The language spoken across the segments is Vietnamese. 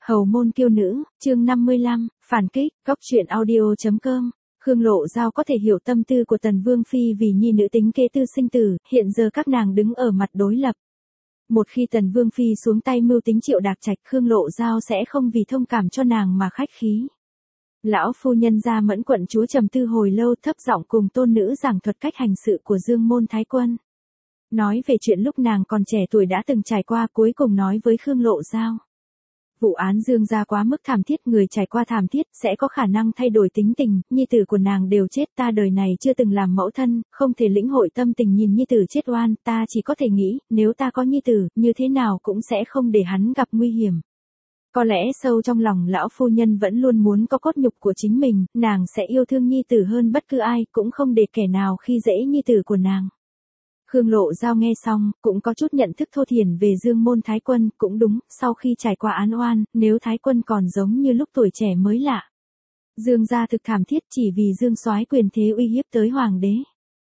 Hầu môn kiêu nữ, chương 55, phản kích, góc truyện audio.com. Khương Lộ Giao có thể hiểu tâm tư của Tần Vương Phi vì nhi nữ tính kế tư sinh tử, hiện giờ các nàng đứng ở mặt đối lập. Một khi Tần Vương Phi xuống tay mưu tính Triệu Đạc Trạch, Khương Lộ Giao sẽ không vì thông cảm cho nàng mà khách khí. Lão phu nhân gia Mẫn quận chúa trầm tư hồi lâu, thấp giọng cùng tôn nữ giảng thuật cách hành sự của Dương Môn Thái Quân. Nói về chuyện lúc nàng còn trẻ tuổi đã từng trải qua, cuối cùng nói với Khương Lộ Giao. Vụ án Dương gia quá mức thảm thiết, người trải qua thảm thiết sẽ có khả năng thay đổi tính tình, nhi tử của nàng đều chết, ta đời này chưa từng làm mẫu thân, không thể lĩnh hội tâm tình nhìn nhi tử chết oan, ta chỉ có thể nghĩ, nếu ta có nhi tử, như thế nào cũng sẽ không để hắn gặp nguy hiểm. Có lẽ sâu trong lòng lão phu nhân vẫn luôn muốn có cốt nhục của chính mình, nàng sẽ yêu thương nhi tử hơn bất cứ ai, cũng không để kẻ nào khi dễ nhi tử của nàng. Khương Lộ Giao nghe xong, cũng có chút nhận thức thô thiển về Dương Môn Thái Quân, cũng đúng, sau khi trải qua án oan, nếu Thái Quân còn giống như lúc tuổi trẻ mới lạ. Dương gia thực thảm thiết chỉ vì Dương soái quyền thế uy hiếp tới hoàng đế.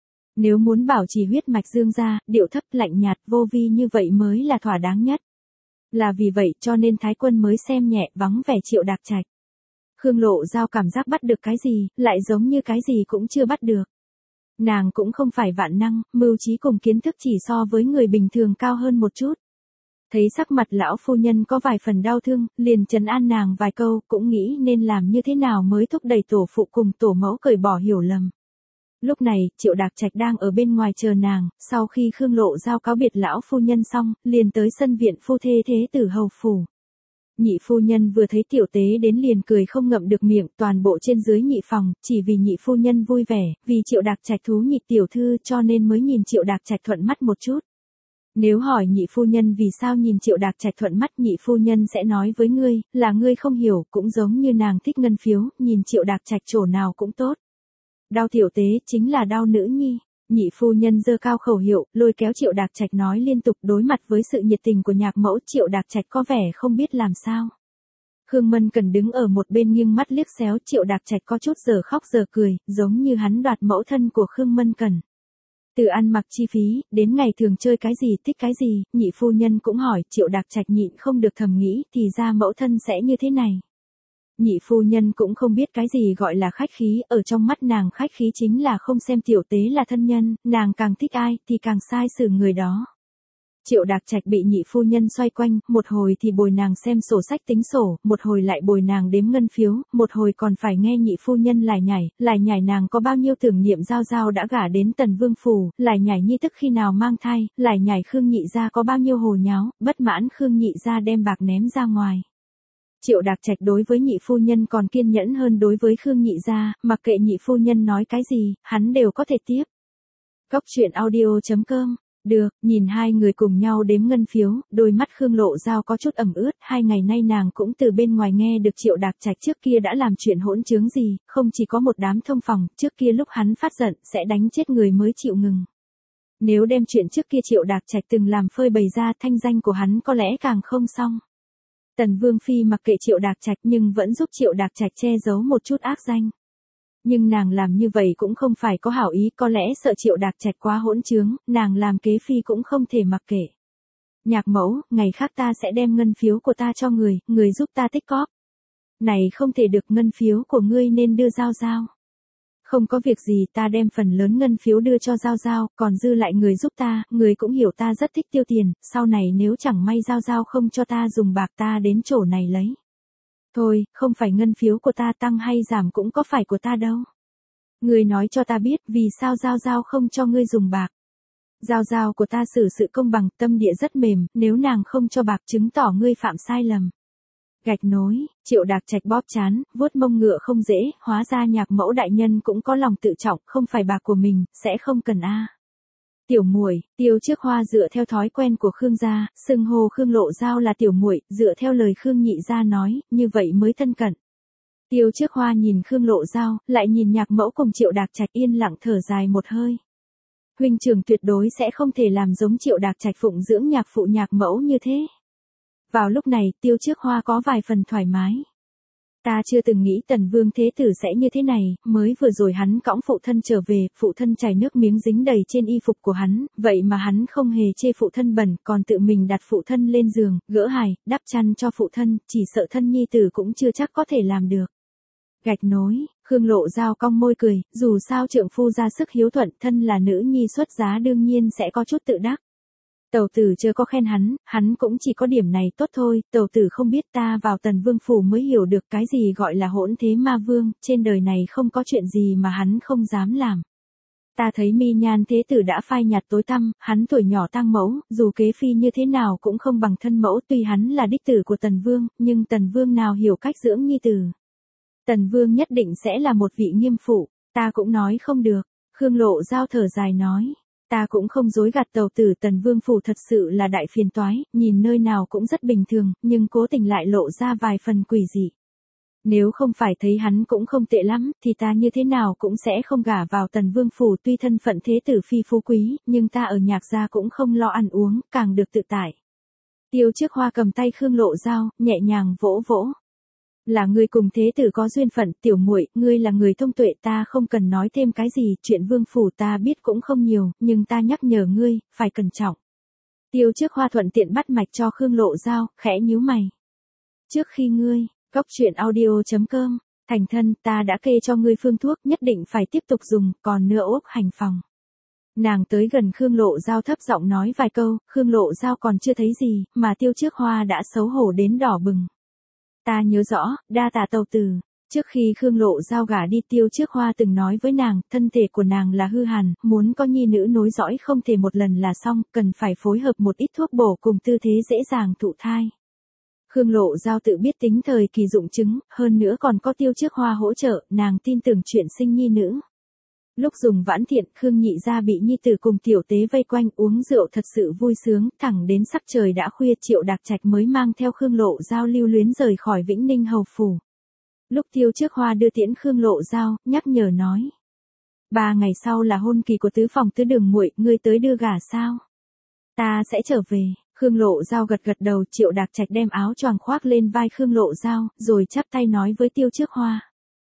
Nếu muốn bảo trì huyết mạch Dương gia, điệu thấp lạnh nhạt vô vi như vậy mới là thỏa đáng nhất. Là vì vậy cho nên Thái Quân mới xem nhẹ vắng vẻ Triệu Đạc Trạch. Khương Lộ Giao cảm giác bắt được cái gì, lại giống như cái gì cũng chưa bắt được. Nàng cũng không phải vạn năng, mưu trí cùng kiến thức chỉ so với người bình thường cao hơn một chút. Thấy sắc mặt lão phu nhân có vài phần đau thương, liền trấn an nàng vài câu, cũng nghĩ nên làm như thế nào mới thúc đẩy tổ phụ cùng tổ mẫu cởi bỏ hiểu lầm. Lúc này, Triệu Đạc Trạch đang ở bên ngoài chờ nàng, sau khi Khương Lộ Giao cáo biệt lão phu nhân xong, liền tới sân viện phu thê thế tử hầu phủ. Nhị phu nhân vừa thấy tiểu tế đến liền cười không ngậm được miệng, toàn bộ trên dưới nhị phòng, chỉ vì nhị phu nhân vui vẻ, vì Triệu Đạc Trạch thú nhị tiểu thư cho nên mới nhìn Triệu Đạc Trạch thuận mắt một chút. Nếu hỏi nhị phu nhân vì sao nhìn Triệu Đạc Trạch thuận mắt, nhị phu nhân sẽ nói với ngươi, là ngươi không hiểu, cũng giống như nàng thích ngân phiếu, nhìn Triệu Đạc Trạch chỗ nào cũng tốt. Đao tiểu tế chính là đao nữ nhi. Nhị phu nhân giơ cao khẩu hiệu, lôi kéo Triệu Đạc Trạch nói liên tục. Đối mặt với sự nhiệt tình của nhạc mẫu, Triệu Đạc Trạch có vẻ không biết làm sao. Khương Mân Cần đứng ở một bên nghiêng mắt liếc xéo Triệu Đạc Trạch, có chút giờ khóc giờ cười, giống như hắn đoạt mẫu thân của Khương Mân Cần. Từ ăn mặc chi phí, đến ngày thường chơi cái gì thích cái gì, nhị phu nhân cũng hỏi. Triệu Đạc Trạch nhịn không được thầm nghĩ, thì ra mẫu thân sẽ như thế này. Nhị phu nhân cũng không biết cái gì gọi là khách khí, ở trong mắt nàng khách khí chính là không xem tiểu tế là thân nhân, nàng càng thích ai thì càng sai xử người đó. Triệu Đạc Trạch bị nhị phu nhân xoay quanh, một hồi thì bồi nàng xem sổ sách tính sổ, một hồi lại bồi nàng đếm ngân phiếu, một hồi còn phải nghe nhị phu nhân lải nhải nàng có bao nhiêu tưởng niệm Giao Giao đã gả đến Tần Vương phủ, lải nhải nhi tức khi nào mang thai, lải nhải Khương nhị gia có bao nhiêu hồ nháo, bất mãn Khương nhị gia đem bạc ném ra ngoài. Triệu Đạc Trạch đối với nhị phu nhân còn kiên nhẫn hơn đối với Khương nhị gia, mặc kệ nhị phu nhân nói cái gì, hắn đều có thể tiếp. Góc truyện audio.com. Được, nhìn hai người cùng nhau đếm ngân phiếu, đôi mắt Khương Lộ Giao có chút ẩm ướt, 2 ngày nay nàng cũng từ bên ngoài nghe được Triệu Đạc Trạch trước kia đã làm chuyện hỗn trướng gì, không chỉ có một đám thông phòng, trước kia lúc hắn phát giận sẽ đánh chết người mới chịu ngừng. Nếu đem chuyện trước kia Triệu Đạc Trạch từng làm phơi bày ra, thanh danh của hắn có lẽ càng không xong. Tần Vương Phi mặc kệ Triệu Đạc Trạch nhưng vẫn giúp Triệu Đạc Trạch che giấu một chút ác danh. Nhưng nàng làm như vậy cũng không phải có hảo ý, có lẽ sợ Triệu Đạc Trạch quá hỗn trướng, nàng làm kế phi cũng không thể mặc kệ. Nhạc mẫu, ngày khác ta sẽ đem ngân phiếu của ta cho người giúp ta tích cóp. Này không thể được, ngân phiếu của ngươi nên đưa Giao Giao. Không có việc gì, ta đem phần lớn ngân phiếu đưa cho Giao Giao, còn dư lại người giúp ta, người cũng hiểu ta rất thích tiêu tiền, sau này nếu chẳng may Giao Giao không cho ta dùng bạc ta đến chỗ này lấy. Thôi, không phải ngân phiếu của ta tăng hay giảm cũng có phải của ta đâu. Ngươi nói cho ta biết vì sao Giao Giao không cho ngươi dùng bạc. Giao Giao của ta xử sự công bằng, tâm địa rất mềm, nếu nàng không cho bạc chứng tỏ ngươi phạm sai lầm. Gạch nối, Triệu Đạc Trạch bóp chán, vuốt mông ngựa không dễ, hóa ra nhạc mẫu đại nhân cũng có lòng tự trọng, không phải bạc của mình, sẽ không cần a. Tiểu muội, Tiêu Trước Hoa dựa theo thói quen của Khương gia, xưng hô Khương Lộ Giao là tiểu muội, dựa theo lời Khương nhị gia nói, như vậy mới thân cận. Tiêu Trước Hoa nhìn Khương Lộ Giao, lại nhìn nhạc mẫu cùng Triệu Đạc Trạch, yên lặng thở dài một hơi. Huynh trưởng tuyệt đối sẽ không thể làm giống Triệu Đạc Trạch phụng dưỡng nhạc phụ nhạc mẫu như thế. Vào lúc này, Tiêu Trước Hoa có vài phần thoải mái. Ta chưa từng nghĩ Tần Vương Thế Tử sẽ như thế này, mới vừa rồi hắn cõng phụ thân trở về, phụ thân chảy nước miếng dính đầy trên y phục của hắn, vậy mà hắn không hề chê phụ thân bẩn, còn tự mình đặt phụ thân lên giường, gỡ hài, đắp chăn cho phụ thân, chỉ sợ thân nhi tử cũng chưa chắc có thể làm được. Gạch nối, Khương Lộ Giao cong môi cười, dù sao trượng phu ra sức hiếu thuận, thân là nữ nhi xuất giá đương nhiên sẽ có chút tự đắc. Tẩu tử chưa có khen hắn cũng chỉ có điểm này tốt thôi, tẩu tử không biết ta vào Tần Vương phủ mới hiểu được cái gì gọi là hỗn thế ma vương, trên đời này không có chuyện gì mà hắn không dám làm. Ta thấy Mi Nhan Thế Tử đã phai nhạt tối tăm, hắn tuổi nhỏ tang mẫu, dù kế phi như thế nào cũng không bằng thân mẫu, tuy hắn là đích tử của Tần Vương, nhưng Tần Vương nào hiểu cách dưỡng nhi tử. Tần Vương nhất định sẽ là một vị nghiêm phụ, ta cũng nói không được. Khương Lộ Giao thở dài nói. Ta cũng không dối gạt tẩu tử, Tần Vương phủ thật sự là đại phiền toái, nhìn nơi nào cũng rất bình thường, nhưng cố tình lại lộ ra vài phần quỷ dị. Nếu không phải thấy hắn cũng không tệ lắm, thì ta như thế nào cũng sẽ không gả vào Tần Vương phủ, tuy thân phận thế tử phi phú quý, nhưng ta ở Nhạc gia cũng không lo ăn uống, càng được tự tại. Tiêu Trước Hoa cầm tay Khương Lộ Giao, nhẹ nhàng vỗ vỗ. Là ngươi cùng thế tử có duyên phận, tiểu muội, ngươi là người thông tuệ, ta không cần nói thêm cái gì, chuyện vương phủ ta biết cũng không nhiều, nhưng ta nhắc nhở ngươi, phải cẩn trọng. Tiêu Trước Hoa thuận tiện bắt mạch cho Khương Lộ Giao, khẽ nhíu mày. Trước khi ngươi, Cóc Truyện Audio.com, thành thân, ta đã kê cho ngươi phương thuốc, nhất định phải tiếp tục dùng, còn nữa ốc hành phòng. Nàng tới gần Khương Lộ Giao thấp giọng nói vài câu, Khương Lộ Giao còn chưa thấy gì, mà Tiêu Trước Hoa đã xấu hổ đến đỏ bừng. Ta nhớ rõ, đa tạ tẩu tử. Trước khi Khương Lộ Giao gả đi, Tiêu Trước Hoa từng nói với nàng, thân thể của nàng là hư hàn, muốn có nhi nữ nối dõi không thể một lần là xong, cần phải phối hợp một ít thuốc bổ cùng tư thế dễ dàng thụ thai. Khương Lộ Giao tự biết tính thời kỳ dụng chứng, hơn nữa còn có Tiêu Trước Hoa hỗ trợ, nàng tin tưởng chuyện sinh nhi nữ. Lúc dùng Vãn Thiện, Khương Nhị gia bị nhi tử cùng tiểu tế vây quanh uống rượu thật sự vui sướng, thẳng đến sắc trời đã khuya, Triệu Đạc Trạch mới mang theo Khương Lộ Giao lưu luyến rời khỏi Vĩnh Ninh hầu phủ. Lúc Tiêu Trước Hoa đưa tiễn Khương Lộ Giao, nhắc nhở nói: 3 ngày sau là hôn kỳ của tứ phòng tứ đường muội, ngươi tới đưa gả sao? Ta sẽ trở về. Khương Lộ Giao gật gật đầu, Triệu Đạc Trạch đem áo choàng khoác lên vai Khương Lộ Giao, rồi chắp tay nói với Tiêu Trước Hoa: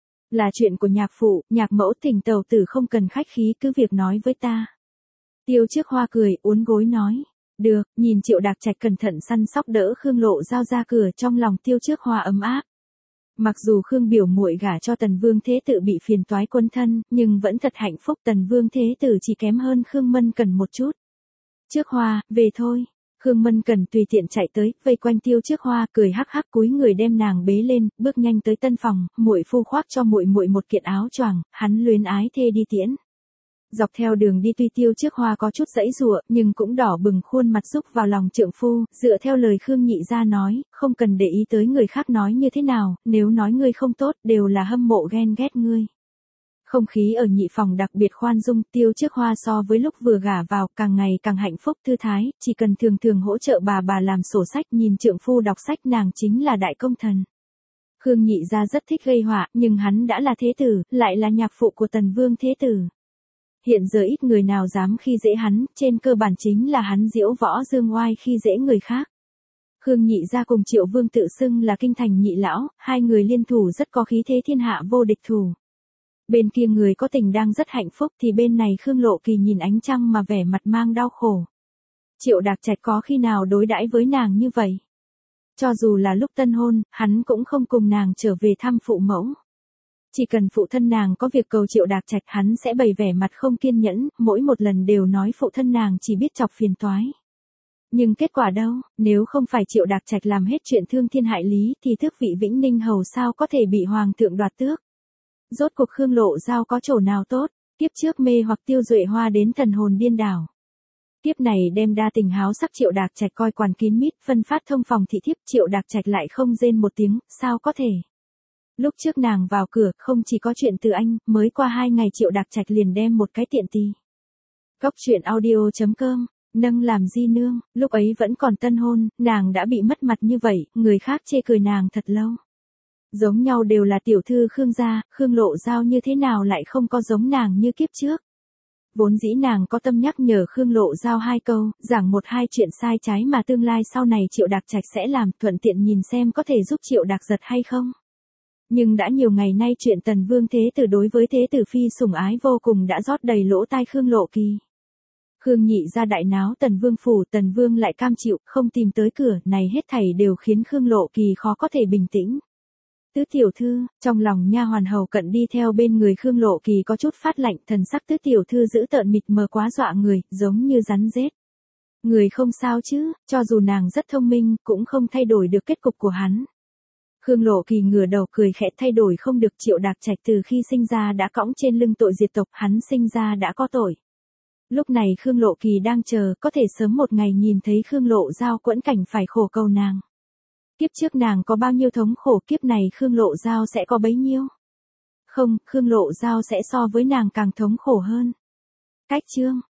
là chuyện của nhạc phụ, nhạc mẫu, Thỉnh tẩu tử không cần khách khí, cứ việc nói với ta. Tiêu Trước Hoa cười, uốn gối nói. Được, nhìn Triệu Đạc Trạch cẩn thận săn sóc đỡ Khương Lộ Giao ra cửa, trong lòng Tiêu Trước Hoa ấm áp. Mặc dù Khương biểu muội gả cho Tần Vương Thế Tử bị phiền toái quân thân, nhưng vẫn thật hạnh phúc, Tần Vương Thế Tử chỉ kém hơn Khương Mân Cần một chút. Trước Hoa, về thôi. Khương Mân Cần tùy tiện chạy tới, vây quanh Tiêu Trước Hoa, cười hắc hắc, cúi người đem nàng bế lên, bước nhanh tới tân phòng, muội phu khoác cho muội muội một kiện áo choàng, hắn luyến ái thê đi tiễn. Dọc theo đường đi tuy Tiêu Trước Hoa có chút giãy giụa, nhưng cũng đỏ bừng khuôn mặt xúc vào lòng trượng phu, dựa theo lời Khương Nhị gia nói, không cần để ý tới người khác nói như thế nào, nếu nói ngươi không tốt, đều là hâm mộ ghen ghét ngươi. Không khí ở nhị phòng đặc biệt khoan dung, Tiêu Trước Hoa so với lúc vừa gả vào, càng ngày càng hạnh phúc thư thái, chỉ cần thường thường hỗ trợ bà làm sổ sách, nhìn trượng phu đọc sách, nàng chính là đại công thần. Khương Nhị gia rất thích gây họa, nhưng hắn đã là thế tử, lại là nhạc phụ của Tần Vương Thế Tử. Hiện giờ ít người nào dám khi dễ hắn, trên cơ bản chính là hắn diễu võ dương oai khi dễ người khác. Khương Nhị gia cùng Triệu Vương tự xưng là kinh thành nhị lão, hai người liên thủ rất có khí thế thiên hạ vô địch thủ. Bên kia người có tình đang rất hạnh phúc, thì bên này Khương Lộ Kỳ nhìn ánh trăng mà vẻ mặt mang đau khổ. Triệu Đạc Trạch có khi nào đối đãi với nàng như vậy? Cho dù là lúc tân hôn, hắn cũng không cùng nàng trở về thăm phụ mẫu. Chỉ cần phụ thân nàng có việc cầu Triệu Đạc Trạch, hắn sẽ bày vẻ mặt không kiên nhẫn, mỗi một lần đều nói phụ thân nàng chỉ biết chọc phiền toái. Nhưng kết quả đâu, nếu không phải Triệu Đạc Trạch làm hết chuyện thương thiên hại lý, thì tước vị Vĩnh Ninh hầu sao có thể bị hoàng thượng đoạt tước. Rốt cuộc Khương Lộ Giao có chỗ nào tốt, kiếp trước mê hoặc Tiêu Duệ Hoa đến thần hồn điên đảo. Kiếp này đem đa tình háo sắc Triệu Đạc Trạch coi quản kín mít, phân phát thông phòng thị thiếp, Triệu Đạc Trạch lại không rên một tiếng, sao có thể. Lúc trước nàng vào cửa, không chỉ có chuyện từ anh, mới qua 2 ngày Triệu Đạc Trạch liền đem một cái tiện tì. Cóc Truyện Audio.com, nâng làm di nương, lúc ấy vẫn còn tân hôn, nàng đã bị mất mặt như vậy, người khác chê cười nàng thật lâu. Giống nhau đều là tiểu thư Khương gia, Khương Lộ Giao như thế nào lại không có giống nàng như kiếp trước. Vốn dĩ nàng có tâm nhắc nhở Khương Lộ Giao 2 câu, giảng 1-2 chuyện sai trái mà tương lai sau này Triệu Đạc Trạch sẽ làm, thuận tiện nhìn xem có thể giúp Triệu Đạc Giật hay không. Nhưng đã nhiều ngày nay chuyện Tần Vương Thế Tử đối với Thế Tử Phi sủng ái vô cùng đã rót đầy lỗ tai Khương Lộ Kỳ. Khương Nhị ra đại náo Tần Vương phủ, Tần Vương lại cam chịu, không tìm tới cửa, này hết thảy đều khiến Khương Lộ Kỳ khó có thể bình tĩnh. Tứ tiểu thư, trong lòng nha hoàn hầu cận đi theo bên người Khương Lộ Kỳ có chút phát lạnh, thần sắc tứ tiểu thư giữ tợn mịt mờ quá dọa người, giống như rắn rết. Người không sao chứ, cho dù nàng rất thông minh, cũng không thay đổi được kết cục của hắn. Khương Lộ Kỳ ngửa đầu cười khẽ, thay đổi không được. Triệu Đạc Trạch từ khi sinh ra đã cõng trên lưng tội diệt tộc, hắn sinh ra đã có tội. Lúc này Khương Lộ Kỳ đang chờ, có thể sớm một ngày nhìn thấy Khương Lộ Giao quẫn cảnh phải khổ cầu nàng. Kiếp trước nàng có bao nhiêu thống khổ, kiếp này Khương Lộ Giao sẽ có bấy nhiêu. Không, Khương Lộ Giao sẽ so với nàng càng thống khổ hơn. Cách chương